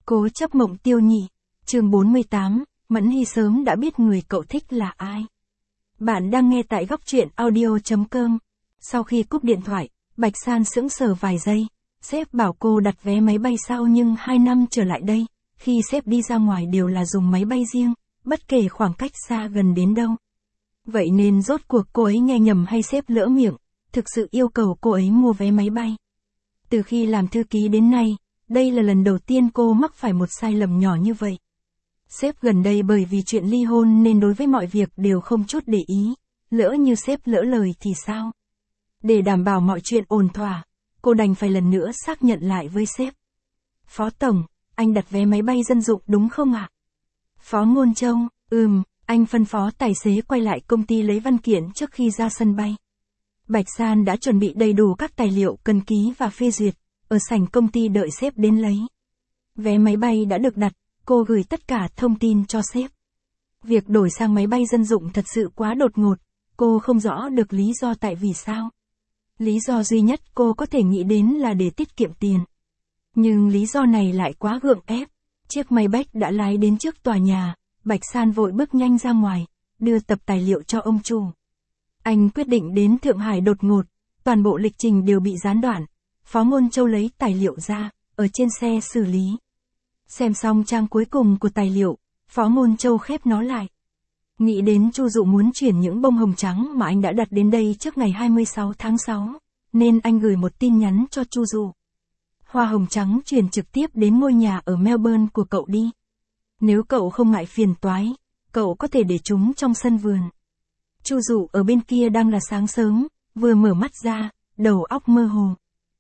Cố chấp mộng tiêu nhị. Chương 48, Mẫn Hy sớm đã biết người cậu thích là ai. Bạn đang nghe tại góc truyện audio.com. Sau khi cúp điện thoại, Bạch San sững sờ vài giây. Sếp bảo cô đặt vé máy bay sau nhưng 2 năm trở lại đây, khi sếp đi ra ngoài đều là dùng máy bay riêng, bất kể khoảng cách xa gần đến đâu. Vậy nên rốt cuộc cô ấy nghe nhầm hay sếp lỡ miệng, thực sự yêu cầu cô ấy mua vé máy bay. Từ khi làm thư ký đến nay, đây là lần đầu tiên cô mắc phải một sai lầm nhỏ như vậy. Sếp gần đây bởi vì chuyện ly hôn nên đối với mọi việc đều không chút để ý, lỡ như sếp lỡ lời thì sao? Để đảm bảo mọi chuyện ổn thỏa, cô đành phải lần nữa xác nhận lại với sếp. Phó Tổng, anh đặt vé máy bay dân dụng đúng không ạ? Phó Ngôn Châu, anh phân phó tài xế quay lại công ty lấy văn kiện trước khi ra sân bay. Bạch San đã chuẩn bị đầy đủ các tài liệu cần ký và phê duyệt, ở sảnh công ty đợi sếp đến lấy. Vé máy bay đã được đặt, cô gửi tất cả thông tin cho sếp. Việc đổi sang máy bay dân dụng thật sự quá đột ngột, cô không rõ được lý do tại vì sao. Lý do duy nhất cô có thể nghĩ đến là để tiết kiệm tiền. Nhưng lý do này lại quá gượng ép. Chiếc máy bay đã lái đến trước tòa nhà, Bạch San vội bước nhanh ra ngoài, đưa tập tài liệu cho ông chủ. Anh quyết định đến Thượng Hải đột ngột, toàn bộ lịch trình đều bị gián đoạn. Phó Ngôn Châu lấy tài liệu ra, ở trên xe xử lý. Xem xong trang cuối cùng của tài liệu, Phó Ngôn Châu khép nó lại. Nghĩ đến Chu Dụ muốn chuyển những bông hồng trắng mà anh đã đặt đến đây trước ngày 26 tháng 6, nên anh gửi một tin nhắn cho Chu Dụ. Hoa hồng trắng chuyển trực tiếp đến ngôi nhà ở Melbourne của cậu đi. Nếu cậu không ngại phiền toái, cậu có thể để chúng trong sân vườn. Chu Dụ ở bên kia đang là sáng sớm, vừa mở mắt ra, đầu óc mơ hồ.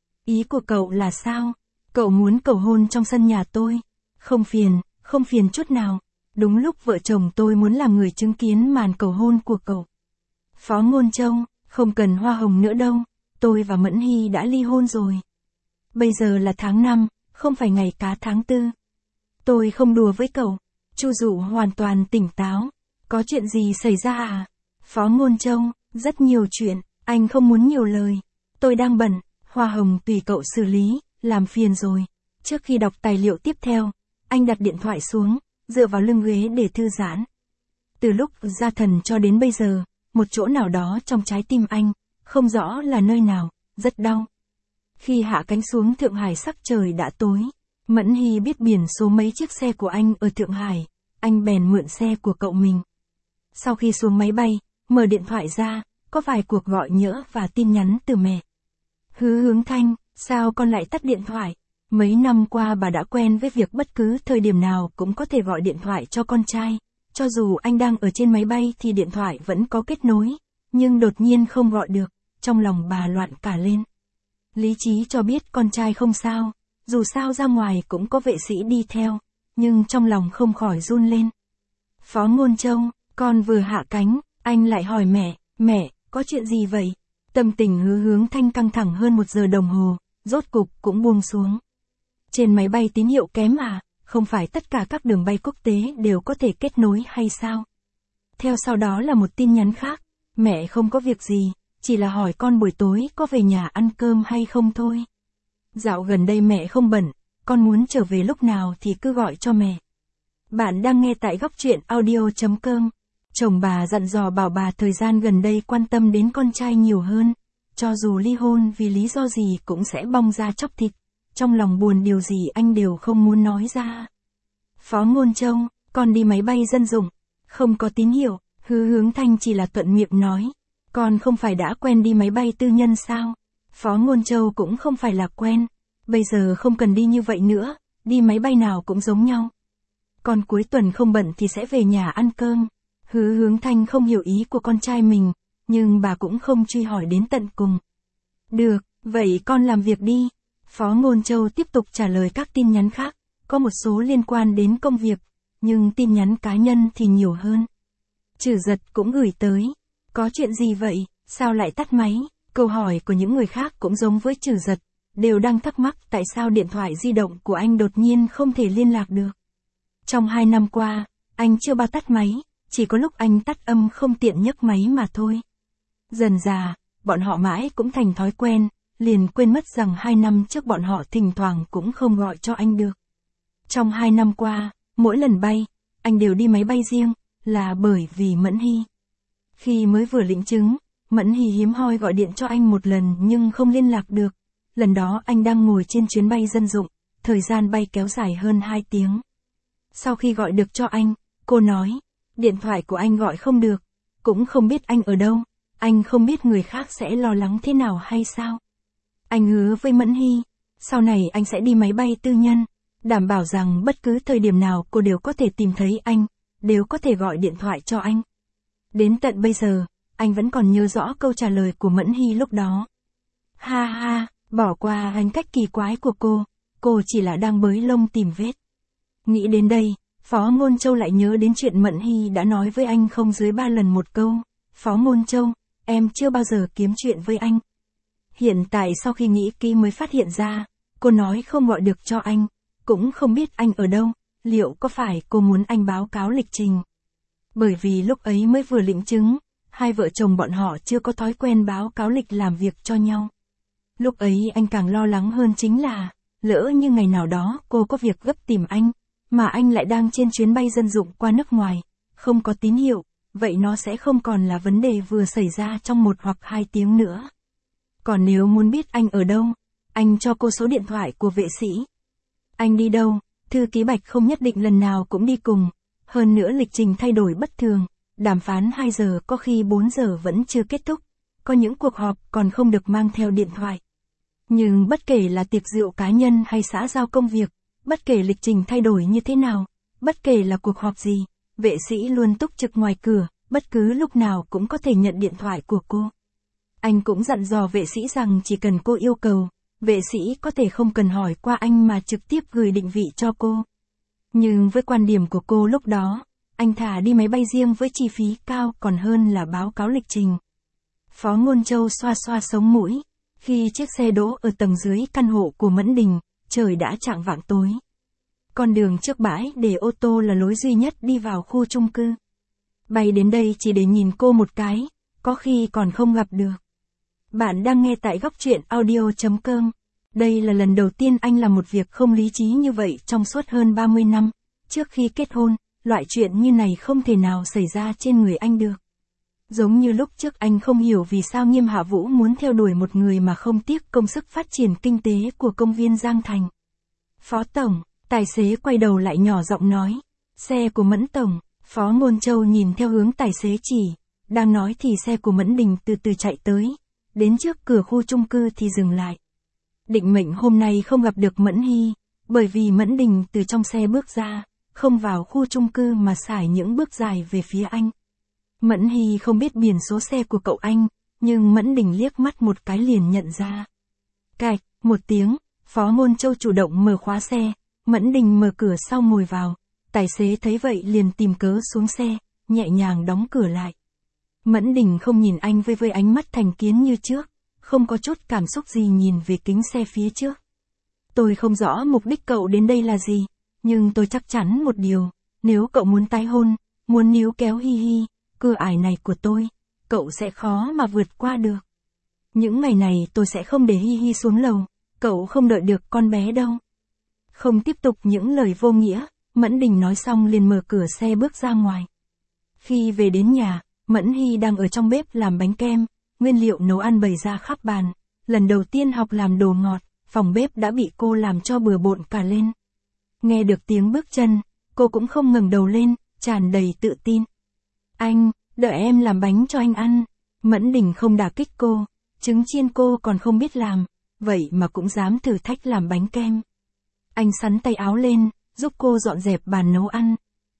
Ý của cậu là sao? Cậu muốn cầu hôn trong sân nhà tôi? Không phiền chút nào. Đúng lúc vợ chồng tôi muốn làm người chứng kiến màn cầu hôn của cậu. Phó Ngôn Châu, không cần hoa hồng nữa đâu, tôi và Mẫn Hy đã ly hôn rồi. Bây giờ là tháng 5, không phải ngày cá tháng 4. Tôi không đùa với cậu. Chu Dụ hoàn toàn tỉnh táo. Có chuyện gì xảy ra à? Phó Ngôn Châu, rất nhiều chuyện, anh không muốn nhiều lời. Tôi đang bận, hoa hồng tùy cậu xử lý, làm phiền rồi. Trước khi đọc tài liệu tiếp theo, anh đặt điện thoại xuống, dựa vào lưng ghế để thư giãn. Từ lúc ra thần cho đến bây giờ, một chỗ nào đó trong trái tim anh, không rõ là nơi nào, rất đau. Khi hạ cánh xuống Thượng Hải sắc trời đã tối, Mẫn Hy biết biển số mấy chiếc xe của anh ở Thượng Hải, anh bèn mượn xe của cậu mình. Sau khi xuống máy bay, mở điện thoại ra, có vài cuộc gọi nhỡ và tin nhắn từ mẹ. Hướng Thanh, sao con lại tắt điện thoại? Mấy năm qua bà đã quen với việc bất cứ thời điểm nào cũng có thể gọi điện thoại cho con trai. Cho dù anh đang ở trên máy bay thì điện thoại vẫn có kết nối, nhưng đột nhiên không gọi được, trong lòng bà loạn cả lên. Lý trí cho biết con trai không sao, dù sao ra ngoài cũng có vệ sĩ đi theo, nhưng trong lòng không khỏi run lên. Phó Ngôn Châu, con vừa hạ cánh, anh lại hỏi mẹ, có chuyện gì vậy? Tâm tình Hướng Thanh căng thẳng hơn 1 giờ đồng hồ, rốt cục cũng buông xuống. Trên máy bay tín hiệu kém à, không phải tất cả các đường bay quốc tế đều có thể kết nối hay sao? Theo sau đó là một tin nhắn khác, mẹ không có việc gì, chỉ là hỏi con buổi tối có về nhà ăn cơm hay không thôi. Dạo gần đây mẹ không bận, con muốn trở về lúc nào thì cứ gọi cho mẹ. Bạn đang nghe tại góc truyện audio.com. Chồng bà dặn dò bảo bà thời gian gần đây quan tâm đến con trai nhiều hơn, cho dù ly hôn vì lý do gì cũng sẽ bong ra chóc thịt, trong lòng buồn điều gì anh đều không muốn nói ra. Phó Ngôn Châu, con đi máy bay dân dụng, không có tín hiệu, Hướng Thanh chỉ là thuận miệng nói, con không phải đã quen đi máy bay tư nhân sao? Phó Ngôn Châu cũng không phải là quen, bây giờ không cần đi như vậy nữa, đi máy bay nào cũng giống nhau. Con cuối tuần không bận thì sẽ về nhà ăn cơm. Hướng Thanh không hiểu ý của con trai mình, nhưng bà cũng không truy hỏi đến tận cùng. Được, vậy con làm việc đi. Phó Ngôn Châu tiếp tục trả lời các tin nhắn khác, có một số liên quan đến công việc, nhưng tin nhắn cá nhân thì nhiều hơn. Trử Giật cũng gửi tới. Có chuyện gì vậy, sao lại tắt máy? Câu hỏi của những người khác cũng giống với Trử Giật, đều đang thắc mắc tại sao điện thoại di động của anh đột nhiên không thể liên lạc được. Trong 2 năm qua, anh chưa bao tắt máy, chỉ có lúc anh tắt âm không tiện nhấc máy mà thôi. Dần dà, bọn họ mãi cũng thành thói quen, liền quên mất rằng 2 năm trước bọn họ thỉnh thoảng cũng không gọi cho anh được. Trong 2 năm qua, mỗi lần bay, anh đều đi máy bay riêng, là bởi vì Mẫn Hy. Khi mới vừa lĩnh chứng, Mẫn Hy hiếm hoi gọi điện cho anh một lần nhưng không liên lạc được. Lần đó anh đang ngồi trên chuyến bay dân dụng, thời gian bay kéo dài hơn 2 tiếng. Sau khi gọi được cho anh, cô nói, điện thoại của anh gọi không được, cũng không biết anh ở đâu, anh không biết người khác sẽ lo lắng thế nào hay sao. Anh hứa với Mẫn Hy, sau này anh sẽ đi máy bay tư nhân, đảm bảo rằng bất cứ thời điểm nào cô đều có thể tìm thấy anh, đều có thể gọi điện thoại cho anh. Đến tận bây giờ, anh vẫn còn nhớ rõ câu trả lời của Mẫn Hy lúc đó. Ha ha, bỏ qua hành cách kỳ quái của cô chỉ là đang bới lông tìm vết. Nghĩ đến đây, Phó Ngôn Châu lại nhớ đến chuyện Mẫn Hy đã nói với anh không dưới 3 lần một câu. Phó Ngôn Châu, em chưa bao giờ kiếm chuyện với anh. Hiện tại sau khi nghĩ kỹ mới phát hiện ra, cô nói không gọi được cho anh, cũng không biết anh ở đâu, liệu có phải cô muốn anh báo cáo lịch trình? Bởi vì lúc ấy mới vừa lĩnh chứng, hai vợ chồng bọn họ chưa có thói quen báo cáo lịch làm việc cho nhau. Lúc ấy anh càng lo lắng hơn chính là, lỡ như ngày nào đó cô có việc gấp tìm anh, mà anh lại đang trên chuyến bay dân dụng qua nước ngoài, không có tín hiệu, vậy nó sẽ không còn là vấn đề vừa xảy ra trong 1 hoặc 2 tiếng nữa. Còn nếu muốn biết anh ở đâu, anh cho cô số điện thoại của vệ sĩ. Anh đi đâu, thư ký Bạch không nhất định lần nào cũng đi cùng, hơn nữa lịch trình thay đổi bất thường, đàm phán 2 giờ có khi 4 giờ vẫn chưa kết thúc, có những cuộc họp còn không được mang theo điện thoại. Nhưng bất kể là tiệc rượu cá nhân hay xã giao công việc, bất kể lịch trình thay đổi như thế nào, bất kể là cuộc họp gì, vệ sĩ luôn túc trực ngoài cửa, bất cứ lúc nào cũng có thể nhận điện thoại của cô. Anh cũng dặn dò vệ sĩ rằng chỉ cần cô yêu cầu, vệ sĩ có thể không cần hỏi qua anh mà trực tiếp gửi định vị cho cô. Nhưng với quan điểm của cô lúc đó, anh thà đi máy bay riêng với chi phí cao còn hơn là báo cáo lịch trình. Phó Ngôn Châu xoa xoa sống mũi. Khi chiếc xe đỗ ở tầng dưới căn hộ của Mẫn Đình, trời đã chạng vạng tối. Con đường trước bãi để ô tô là lối duy nhất đi vào khu chung cư. Bay đến đây chỉ để nhìn cô một cái, có khi còn không gặp được. Bạn đang nghe tại góc truyện audio.com. Đây là lần đầu tiên anh làm một việc không lý trí như vậy trong suốt hơn 30 năm. Trước khi kết hôn, loại chuyện như này không thể nào xảy ra trên người anh được. Giống như lúc trước anh không hiểu vì sao Nghiêm Hạ Vũ muốn theo đuổi một người mà không tiếc công sức phát triển kinh tế của công viên Giang Thành. Phó Tổng, tài xế quay đầu lại nhỏ giọng nói. Xe của Mẫn Tổng. Phó Ngôn Châu nhìn theo hướng tài xế chỉ. Đang nói thì xe của Mẫn Đình từ từ chạy tới. Đến trước cửa khu chung cư thì dừng lại. Định mệnh hôm nay không gặp được Mẫn Hy, bởi vì Mẫn Đình từ trong xe bước ra, không vào khu chung cư mà sải những bước dài về phía anh. Mẫn Hy không biết biển số xe của cậu anh, nhưng Mẫn Đình liếc mắt một cái liền nhận ra. Cạch, một tiếng, Phó Ngôn Châu chủ động mở khóa xe, Mẫn Đình mở cửa sau ngồi vào, tài xế thấy vậy liền tìm cớ xuống xe, nhẹ nhàng đóng cửa lại. Mẫn Đình không nhìn anh với ánh mắt thành kiến như trước, không có chút cảm xúc gì nhìn về kính xe phía trước. Tôi không rõ mục đích cậu đến đây là gì, nhưng tôi chắc chắn một điều, nếu cậu muốn tái hôn, muốn níu kéo Hi Hi, cửa ải này của tôi, cậu sẽ khó mà vượt qua được. Những ngày này tôi sẽ không để Hi Hi xuống lầu, cậu không đợi được con bé đâu. Không tiếp tục những lời vô nghĩa, Mẫn Đình nói xong liền mở cửa xe bước ra ngoài. Khi về đến nhà, Mẫn Hy đang ở trong bếp làm bánh kem, nguyên liệu nấu ăn bày ra khắp bàn. Lần đầu tiên học làm đồ ngọt, phòng bếp đã bị cô làm cho bừa bộn cả lên. Nghe được tiếng bước chân, cô cũng không ngẩng đầu lên, tràn đầy tự tin. Anh, đợi em làm bánh cho anh ăn. Mẫn Đình không đả kích cô, trứng chiên cô còn không biết làm, vậy mà cũng dám thử thách làm bánh kem. Anh xắn tay áo lên, giúp cô dọn dẹp bàn nấu ăn.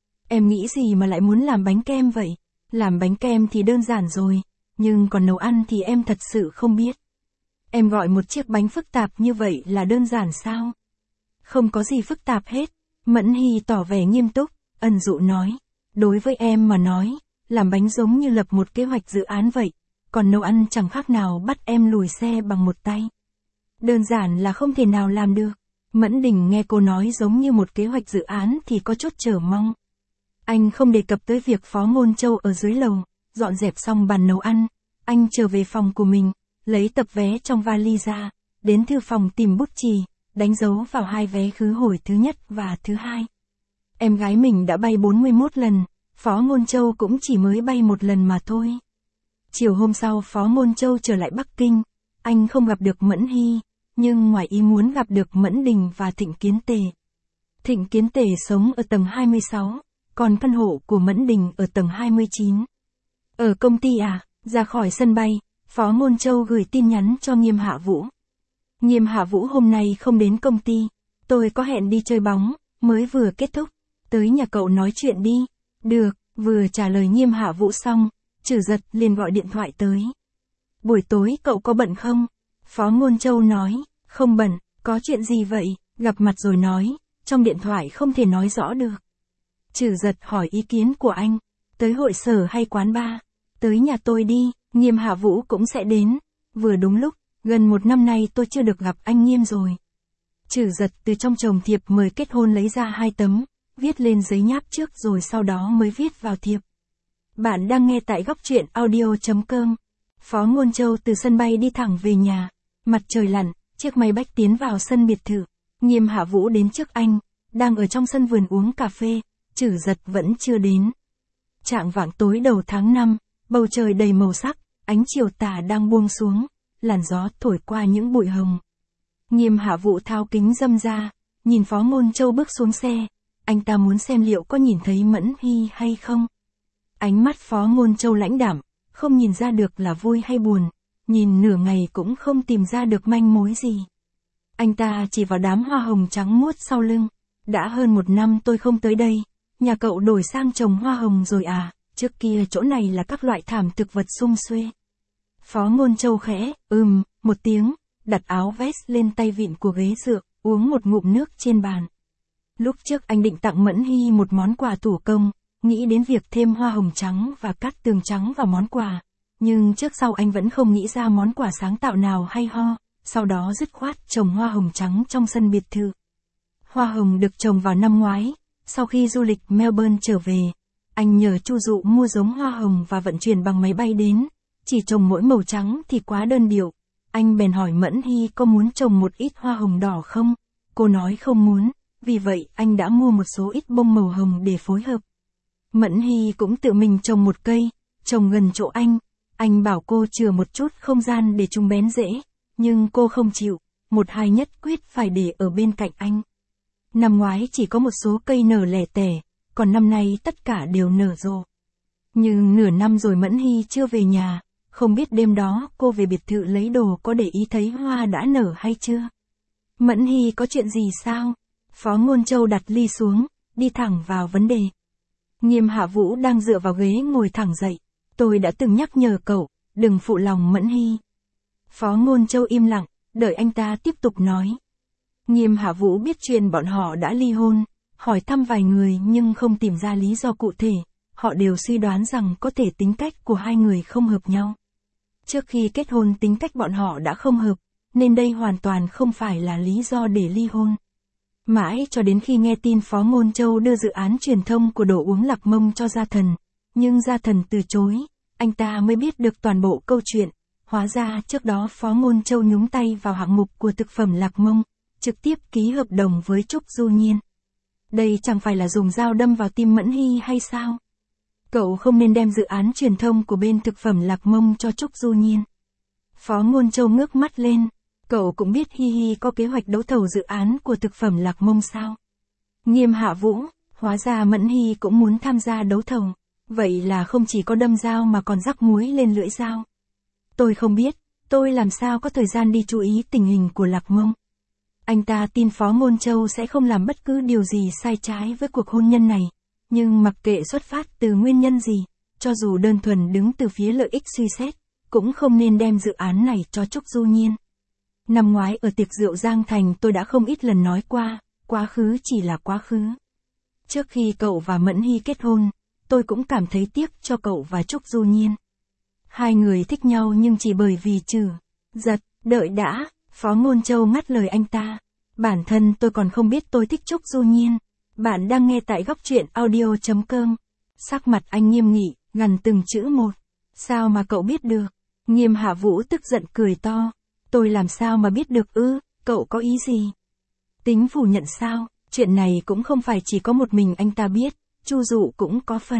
Em nghĩ gì mà lại muốn làm bánh kem vậy? Làm bánh kem thì đơn giản rồi, nhưng còn nấu ăn thì em thật sự không biết. Em gọi một chiếc bánh phức tạp như vậy là đơn giản sao? Không có gì phức tạp hết. Mẫn Hy tỏ vẻ nghiêm túc, ẩn dụ nói. Đối với em mà nói, làm bánh giống như lập một kế hoạch dự án vậy, còn nấu ăn chẳng khác nào bắt em lùi xe bằng một tay. Đơn giản là không thể nào làm được. Mẫn Đình nghe cô nói giống như một kế hoạch dự án thì có chút chờ mong. Anh không đề cập tới việc Phó Ngôn Châu ở dưới lầu, dọn dẹp xong bàn nấu ăn, anh trở về phòng của mình, lấy tập vé trong vali ra, đến thư phòng tìm bút chì, đánh dấu vào 2 vé khứ hồi thứ nhất và thứ hai. Em gái mình đã bay 41 lần, Phó Ngôn Châu cũng chỉ mới bay 1 lần mà thôi. Chiều hôm sau Phó Ngôn Châu trở lại Bắc Kinh, anh không gặp được Mẫn Hy, nhưng ngoài ý muốn gặp được Mẫn Đình và Thịnh Kiến Tề. Thịnh Kiến Tề sống ở tầng 26, còn căn hộ của Mẫn Đình ở tầng 29. Ở công ty à, ra khỏi sân bay, Phó Ngôn Châu gửi tin nhắn cho Nghiêm Hạ Vũ. Nghiêm Hạ Vũ hôm nay không đến công ty, tôi có hẹn đi chơi bóng, mới vừa kết thúc, tới nhà cậu nói chuyện đi. Được, vừa trả lời Nghiêm Hạ Vũ xong, Trử Giật liền gọi điện thoại tới. Buổi tối cậu có bận không? Phó Ngôn Châu nói, không bận, có chuyện gì vậy, gặp mặt rồi nói, trong điện thoại không thể nói rõ được. Trử Giật hỏi ý kiến của anh, tới hội sở hay quán bar? Tới nhà tôi đi, Nghiêm Hạ Vũ cũng sẽ đến. Vừa đúng lúc, gần 1 năm nay tôi chưa được gặp anh Nghiêm rồi. Trử Giật từ trong chồng thiệp mời kết hôn lấy ra 2 tấm, viết lên giấy nháp trước rồi sau đó mới viết vào thiệp. Bạn đang nghe tại góc truyện audio.com. Phó Ngôn Châu từ sân bay đi thẳng về nhà. Mặt trời lặn, chiếc máy bách tiến vào sân biệt thự. Nghiêm Hạ Vũ đến trước anh, đang ở trong sân vườn uống cà phê, Trử Giật vẫn chưa đến. Chạng vạng tối đầu tháng 5, bầu trời đầy màu sắc, ánh chiều tà đang buông xuống, làn gió thổi qua những bụi hồng. Nghiêm Hạ Vũ tháo kính râm ra, nhìn Phó Ngôn Châu bước xuống xe, anh ta muốn xem liệu có nhìn thấy Mẫn Hy hay không. Ánh mắt Phó Ngôn Châu lãnh đạm, không nhìn ra được là vui hay buồn, nhìn nửa ngày cũng không tìm ra được manh mối gì. Anh ta chỉ vào đám hoa hồng trắng muốt sau lưng. Đã hơn 1 năm tôi không tới đây, nhà cậu đổi sang trồng hoa hồng rồi à, trước kia chỗ này là các loại thảm thực vật sum xuê. Phó Ngôn Châu khẽ, một tiếng, đặt áo vest lên tay vịn của ghế dựa, uống một ngụm nước trên bàn. Lúc trước anh định tặng Mẫn Hy một món quà thủ công, nghĩ đến việc thêm hoa hồng trắng và cát tường trắng vào món quà, nhưng trước sau anh vẫn không nghĩ ra món quà sáng tạo nào hay ho, sau đó dứt khoát trồng hoa hồng trắng trong sân biệt thự. Hoa hồng được trồng vào năm ngoái, sau khi du lịch Melbourne trở về, anh nhờ Chu Dụ mua giống hoa hồng và vận chuyển bằng máy bay đến, chỉ trồng mỗi màu trắng thì quá đơn điệu. Anh bèn hỏi Mẫn Hy có muốn trồng một ít hoa hồng đỏ không? Cô nói không muốn, vì vậy anh đã mua một số ít bông màu hồng để phối hợp. Mẫn Hy cũng tự mình trồng một cây, trồng gần chỗ anh bảo cô chừa một chút không gian để chúng bén rễ, nhưng cô không chịu, 1-2 nhất quyết phải để ở bên cạnh anh. Năm ngoái chỉ có một số cây nở lẻ tẻ, còn năm nay tất cả đều nở rộ. Nhưng nửa năm rồi Mẫn Hy chưa về nhà, không biết đêm đó cô về biệt thự lấy đồ có để ý thấy hoa đã nở hay chưa. Mẫn Hy có chuyện gì sao? Phó Ngôn Châu đặt ly xuống, đi thẳng vào vấn đề. Nghiêm Hạ Vũ đang dựa vào ghế ngồi thẳng dậy. Tôi đã từng nhắc nhở cậu, đừng phụ lòng Mẫn Hy. Phó Ngôn Châu im lặng, đợi anh ta tiếp tục nói. Nghiêm Hạ Vũ biết chuyện bọn họ đã ly hôn, hỏi thăm vài người nhưng không tìm ra lý do cụ thể, họ đều suy đoán rằng có thể tính cách của hai người không hợp nhau. Trước khi kết hôn tính cách bọn họ đã không hợp, nên đây hoàn toàn không phải là lý do để ly hôn. Mãi cho đến khi nghe tin Phó Ngôn Châu đưa dự án truyền thông của đồ uống Lạc Mông cho Gia Thần, nhưng Gia Thần từ chối, anh ta mới biết được toàn bộ câu chuyện. Hóa ra trước đó Phó Ngôn Châu nhúng tay vào hạng mục của thực phẩm Lạc Mông, trực tiếp ký hợp đồng với Trúc Du Nhiên. Đây chẳng phải là dùng dao đâm vào tim Mẫn Hy hay sao? Cậu không nên đem dự án truyền thông của bên thực phẩm Lạc Mông cho Trúc Du Nhiên. Phó Ngôn Châu ngước mắt lên, cậu cũng biết Hi Hi có kế hoạch đấu thầu dự án của thực phẩm Lạc Mông sao? Nghiêm Hạ Vũ, hóa ra Mẫn Hy cũng muốn tham gia đấu thầu, vậy là không chỉ có đâm dao mà còn rắc muối lên lưỡi dao. Tôi không biết, tôi làm sao có thời gian đi chú ý tình hình của Lạc Mông. Anh ta tin Phó Ngôn Châu sẽ không làm bất cứ điều gì sai trái với cuộc hôn nhân này, nhưng mặc kệ xuất phát từ nguyên nhân gì, cho dù đơn thuần đứng từ phía lợi ích suy xét, cũng không nên đem dự án này cho Trúc Du Nhiên. Năm ngoái ở tiệc rượu Giang Thành tôi đã không ít lần nói qua, quá khứ chỉ là quá khứ. Trước khi cậu và Mẫn Hy kết hôn, tôi cũng cảm thấy tiếc cho cậu và Trúc Du Nhiên. Hai người thích nhau nhưng chỉ bởi vì Trử Giật, đợi đã, Phó Ngôn Châu ngắt lời anh ta. Bản thân tôi còn không biết tôi thích Trúc Du Nhiên. Bạn đang nghe tại góc truyện audio.com. Sắc mặt anh nghiêm nghị, gằn từng chữ một. Sao mà cậu biết được? Nghiêm Hạ Vũ tức giận cười to. Tôi làm sao mà biết được ư, cậu có ý gì? Tính phủ nhận sao? Chuyện này cũng không phải chỉ có một mình anh ta biết, Chu Dụ cũng có phần.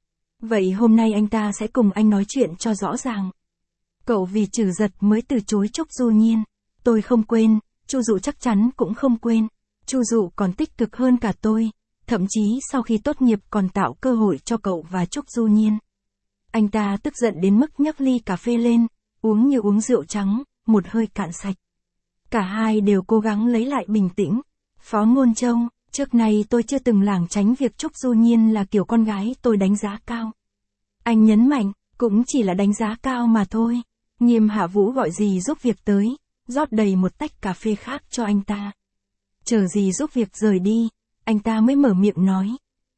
Vậy hôm nay anh ta sẽ cùng anh nói chuyện cho rõ ràng. Cậu vì Trử Giật mới từ chối Trúc Du Nhiên. Tôi không quên, Chu Dụ chắc chắn cũng không quên. Chu Dụ còn tích cực hơn cả tôi, thậm chí sau khi tốt nghiệp còn tạo cơ hội cho cậu và Trúc Du Nhiên. Anh ta tức giận đến mức nhấc ly cà phê lên, uống như uống rượu trắng, một hơi cạn sạch. Cả hai đều cố gắng lấy lại bình tĩnh. Phó Ngôn Châu, trước này tôi chưa từng lảng tránh việc Trúc Du Nhiên là kiểu con gái tôi đánh giá cao. Anh nhấn mạnh, cũng chỉ là đánh giá cao mà thôi. Nghiêm Hạ Vũ gọi dì giúp việc tới, rót đầy một tách cà phê khác cho anh ta. Chờ dì giúp việc rời đi, anh ta mới mở miệng nói.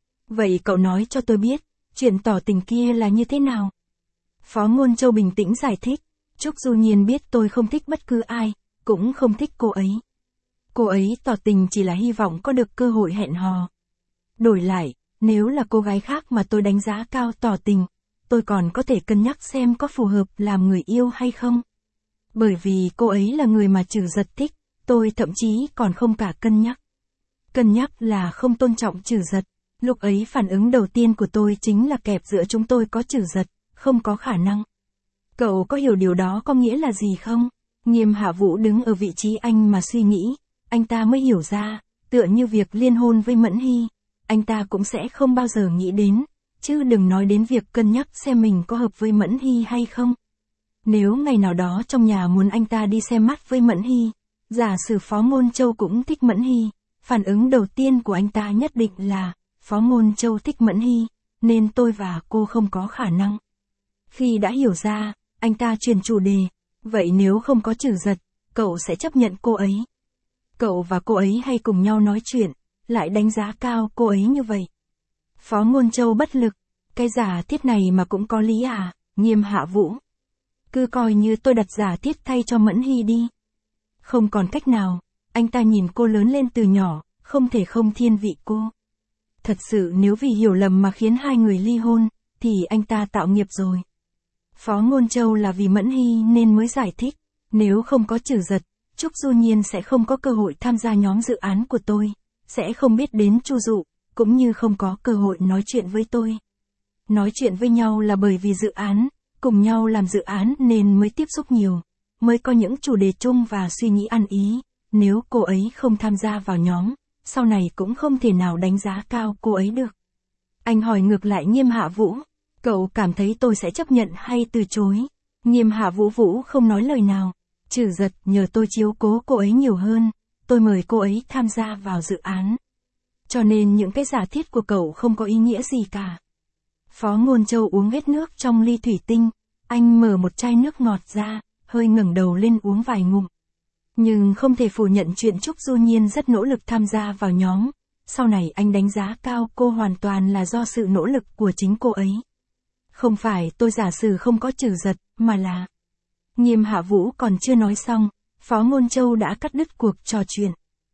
Vậy cậu nói cho tôi biết, chuyện tỏ tình kia là như thế nào? Phó Ngôn Châu bình tĩnh giải thích, Trúc Du Nhiên biết tôi không thích bất cứ ai, cũng không thích cô ấy. Cô ấy tỏ tình chỉ là hy vọng có được cơ hội hẹn hò. Đổi lại, nếu là cô gái khác mà tôi đánh giá cao tỏ tình, tôi còn có thể cân nhắc xem có phù hợp làm người yêu hay không. Bởi vì cô ấy là người mà Trử Giật thích, tôi thậm chí còn không cả cân nhắc. Cân nhắc là không tôn trọng Trử Giật. Lúc ấy phản ứng đầu tiên của tôi chính là kẹp giữa chúng tôi có Trử Giật, không có khả năng. Cậu có hiểu điều đó có nghĩa là gì không? Nghiêm Hạ Vũ đứng ở vị trí anh mà suy nghĩ, anh ta mới hiểu ra, tựa như việc liên hôn với Mẫn Hy, anh ta cũng sẽ không bao giờ nghĩ đến, chứ đừng nói đến việc cân nhắc xem mình có hợp với Mẫn Hy hay không. Nếu ngày nào đó trong nhà muốn anh ta đi xem mắt với Mẫn Hy, giả sử Phó Ngôn Châu cũng thích Mẫn Hy, phản ứng đầu tiên của anh ta nhất định là, Phó Ngôn Châu thích Mẫn Hy, nên tôi và cô không có khả năng. Khi đã hiểu ra, anh ta chuyển chủ đề, vậy nếu không có Trử Giật, cậu sẽ chấp nhận cô ấy. Cậu và cô ấy hay cùng nhau nói chuyện, lại đánh giá cao cô ấy như vậy. Phó Ngôn Châu bất lực, cái giả thiết này mà cũng có lý à? Nghiêm Hạ Vũ. Cứ coi như tôi đặt giả thiết thay cho Mẫn Hy đi. Không còn cách nào, anh ta nhìn cô lớn lên từ nhỏ, không thể không thiên vị cô. Thật sự nếu vì hiểu lầm mà khiến hai người ly hôn, thì anh ta tạo nghiệp rồi. Phó Ngôn Châu là vì Mẫn Hy nên mới giải thích, nếu không có Trử Giật, Trúc Du Nhiên sẽ không có cơ hội tham gia nhóm dự án của tôi, sẽ không biết đến Chu Dụ, cũng như không có cơ hội nói chuyện với tôi. Nói chuyện với nhau là bởi vì dự án, cùng nhau làm dự án nên mới tiếp xúc nhiều, mới có những chủ đề chung và suy nghĩ ăn ý, nếu cô ấy không tham gia vào nhóm, sau này cũng không thể nào đánh giá cao cô ấy được. Anh hỏi ngược lại Nghiêm Hạ Vũ, cậu cảm thấy tôi sẽ chấp nhận hay từ chối? Nghiêm Hạ Vũ không nói lời nào. Trử Giật nhờ tôi chiếu cố cô ấy nhiều hơn, tôi mời cô ấy tham gia vào dự án. Cho nên những cái giả thiết của cậu không có ý nghĩa gì cả. Phó Ngôn Châu uống hết nước trong ly thủy tinh, anh mở một chai nước ngọt ra, hơi ngẩng đầu lên uống vài ngụm. Nhưng không thể phủ nhận chuyện Trúc Du Nhiên rất nỗ lực tham gia vào nhóm, sau này anh đánh giá cao cô hoàn toàn là do sự nỗ lực của chính cô ấy. Không phải tôi giả sử không có Trử Giật, mà là... Nghiêm Hạ Vũ còn chưa nói xong, Phó Ngôn Châu đã cắt đứt cuộc trò chuyện.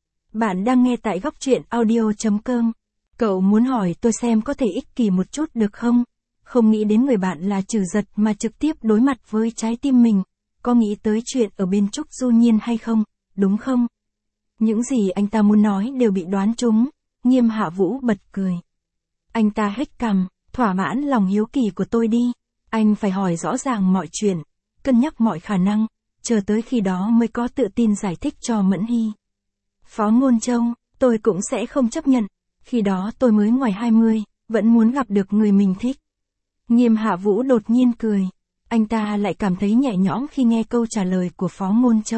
Bạn đang nghe tại góc truyện audio.com. Cậu muốn hỏi tôi xem có thể ích kỷ một chút được không? Không nghĩ đến người bạn là Trử Giật mà trực tiếp đối mặt với trái tim mình, có nghĩ tới chuyện ở bên Trúc Du Nhiên hay không, đúng không? Những gì anh ta muốn nói đều bị đoán trúng, Nghiêm Hạ Vũ bật cười. Anh ta hếch cằm, thỏa mãn lòng hiếu kỳ của tôi đi, anh phải hỏi rõ ràng mọi chuyện, cân nhắc mọi khả năng, chờ tới khi đó mới có tự tin giải thích cho Mẫn Hy. Phó Ngôn Châu, tôi cũng sẽ không chấp nhận, khi đó tôi mới ngoài 20, vẫn muốn gặp được người mình thích. Nghiêm Hạ Vũ đột nhiên cười, anh ta lại cảm thấy nhẹ nhõm khi nghe câu trả lời của Phó Ngôn Châu.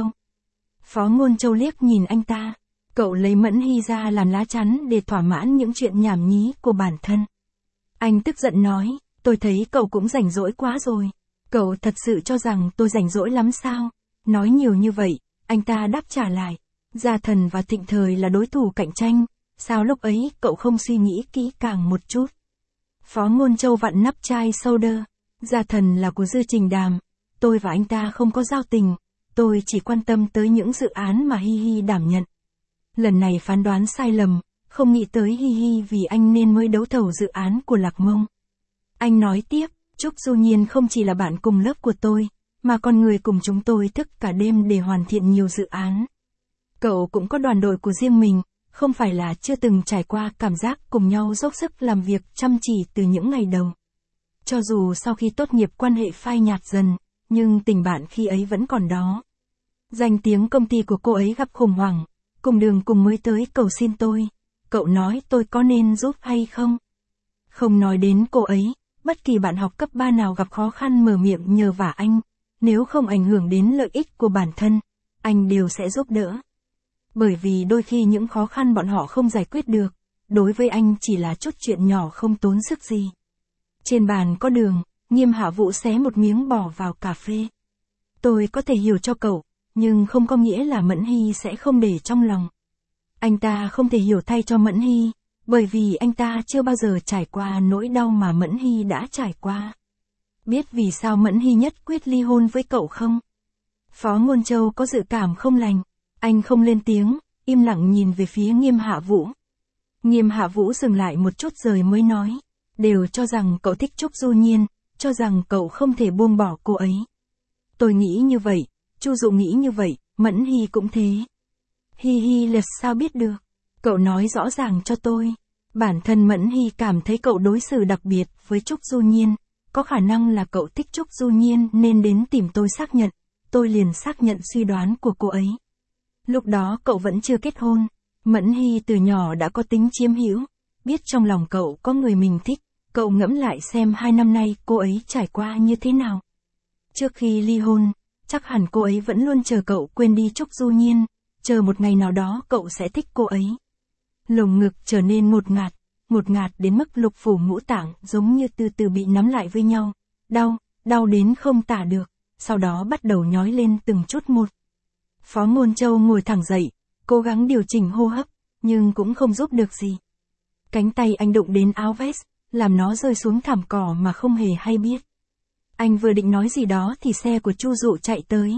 Phó Ngôn Châu liếc nhìn anh ta, cậu lấy Mẫn Hy ra làm lá chắn để thỏa mãn những chuyện nhảm nhí của bản thân. Anh tức giận nói, tôi thấy cậu cũng rảnh rỗi quá rồi. Cậu thật sự cho rằng tôi rảnh rỗi lắm sao? Nói nhiều như vậy, anh ta đáp trả lại. Gia Thần và Thịnh Thời là đối thủ cạnh tranh, sao lúc ấy cậu không suy nghĩ kỹ càng một chút? Phó Ngôn Châu vặn nắp chai soda. Gia Thần là của Dư Trình Đàm, tôi và anh ta không có giao tình, tôi chỉ quan tâm tới những dự án mà Hi Hi đảm nhận. Lần này phán đoán sai lầm, không nghĩ tới Hi Hi vì anh nên mới đấu thầu dự án của Lạc Mông. Anh nói tiếp, Trúc Du Nhiên không chỉ là bạn cùng lớp của tôi, mà còn người cùng chúng tôi thức cả đêm để hoàn thiện nhiều dự án. Cậu cũng có đoàn đội của riêng mình, không phải là chưa từng trải qua cảm giác cùng nhau dốc sức làm việc chăm chỉ từ những ngày đầu. Cho dù sau khi tốt nghiệp quan hệ phai nhạt dần, nhưng tình bạn khi ấy vẫn còn đó. Danh tiếng công ty của cô ấy gặp khủng hoảng, cùng đường cùng mới tới cầu xin tôi. Cậu nói tôi có nên giúp hay không? Không nói đến cô ấy, bất kỳ bạn học cấp 3 nào gặp khó khăn mở miệng nhờ vả anh, nếu không ảnh hưởng đến lợi ích của bản thân, anh đều sẽ giúp đỡ. Bởi vì đôi khi những khó khăn bọn họ không giải quyết được, đối với anh chỉ là chút chuyện nhỏ không tốn sức gì. Trên bàn có đường, Nghiêm Hạ Vũ xé một miếng bỏ vào cà phê. Tôi có thể hiểu cho cậu, nhưng không có nghĩa là Mẫn Hy sẽ không để trong lòng. Anh ta không thể hiểu thay cho Mẫn Hy, bởi vì anh ta chưa bao giờ trải qua nỗi đau mà Mẫn Hy đã trải qua. Biết vì sao Mẫn Hy nhất quyết ly hôn với cậu không? Phó Ngôn Châu có dự cảm không lành, anh không lên tiếng, im lặng nhìn về phía Nghiêm Hạ Vũ. Nghiêm Hạ Vũ dừng lại một chút rồi mới nói, đều cho rằng cậu thích Trúc Du Nhiên, cho rằng cậu không thể buông bỏ cô ấy. Tôi nghĩ như vậy, Chu Dụ nghĩ như vậy, Mẫn Hy cũng thế. Hi hi là sao biết được? Cậu nói rõ ràng cho tôi. Bản thân Mẫn Hy cảm thấy cậu đối xử đặc biệt với Trúc Du Nhiên, có khả năng là cậu thích Trúc Du Nhiên nên đến tìm tôi xác nhận, tôi liền xác nhận suy đoán của cô ấy. Lúc đó cậu vẫn chưa kết hôn, Mẫn Hy từ nhỏ đã có tính chiếm hữu, biết trong lòng cậu có người mình thích, cậu ngẫm lại xem 2 năm nay cô ấy trải qua như thế nào. Trước khi ly hôn, chắc hẳn cô ấy vẫn luôn chờ cậu quên đi Trúc Du Nhiên, chờ một ngày nào đó cậu sẽ thích cô ấy. Lồng ngực trở nên ngột ngạt đến mức lục phủ ngũ tạng giống như từ từ bị nắm lại với nhau, đau đến không tả được, sau đó bắt đầu nhói lên từng chút một. Phó Ngôn Châu ngồi thẳng dậy, cố gắng điều chỉnh hô hấp, nhưng cũng không giúp được gì. Cánh tay anh đụng đến áo vest, làm nó rơi xuống thảm cỏ mà không hề hay biết. Anh vừa định nói gì đó thì xe của Chu Dụ chạy tới.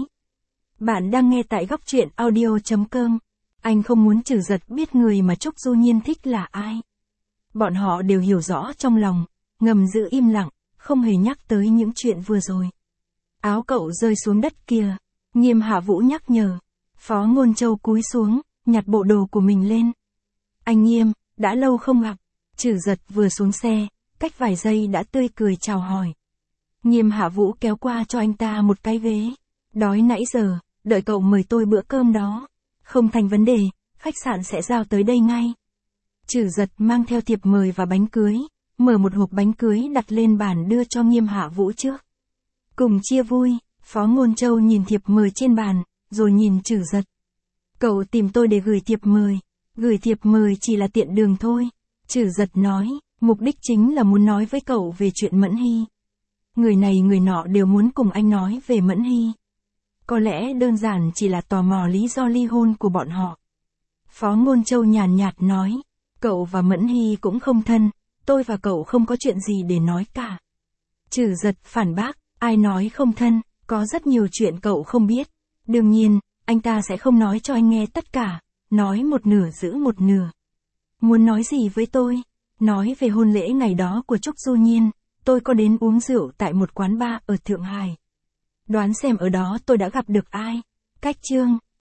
Bạn đang nghe tại góc truyện audio.com. Anh không muốn Trử Giật biết người mà Trúc Du Nhiên thích là ai. Bọn họ đều hiểu rõ trong lòng, ngầm giữ im lặng, không hề nhắc tới những chuyện vừa rồi. Áo cậu rơi xuống đất kìa, Nghiêm Hạ Vũ nhắc nhở. Phó Ngôn Châu cúi xuống, nhặt bộ đồ của mình lên. Anh Nghiêm, đã lâu không gặp. Trử Giật vừa xuống xe, cách vài giây đã tươi cười chào hỏi. Nghiêm Hạ Vũ kéo qua cho anh ta một cái vế. Đói nãy giờ, đợi cậu mời tôi bữa cơm đó. Không thành vấn đề, khách sạn sẽ giao tới đây ngay. Trử Giật mang theo thiệp mời và bánh cưới, mở một hộp bánh cưới đặt lên bàn đưa cho Nghiêm Hạ Vũ trước. Cùng chia vui, Phó Ngôn Châu nhìn thiệp mời trên bàn, rồi nhìn Trử Giật. Cậu tìm tôi để gửi thiệp mời chỉ là tiện đường thôi. Trử Giật nói, mục đích chính là muốn nói với cậu về chuyện Mẫn Hy. Người này người nọ đều muốn cùng anh nói về Mẫn Hy. Có lẽ đơn giản chỉ là tò mò lý do ly hôn của bọn họ. Phó Ngôn Châu nhàn nhạt nói, cậu và Mẫn Hy cũng không thân, tôi và cậu không có chuyện gì để nói cả. Trử Giật phản bác, ai nói không thân, có rất nhiều chuyện cậu không biết. Đương nhiên, anh ta sẽ không nói cho anh nghe tất cả, nói một nửa giữ một nửa. Muốn nói gì với tôi? Nói về hôn lễ ngày đó của Trúc Du Nhiên, tôi có đến uống rượu tại một quán bar ở Thượng Hải. Đoán xem ở đó tôi đã gặp được ai? Cách Trương.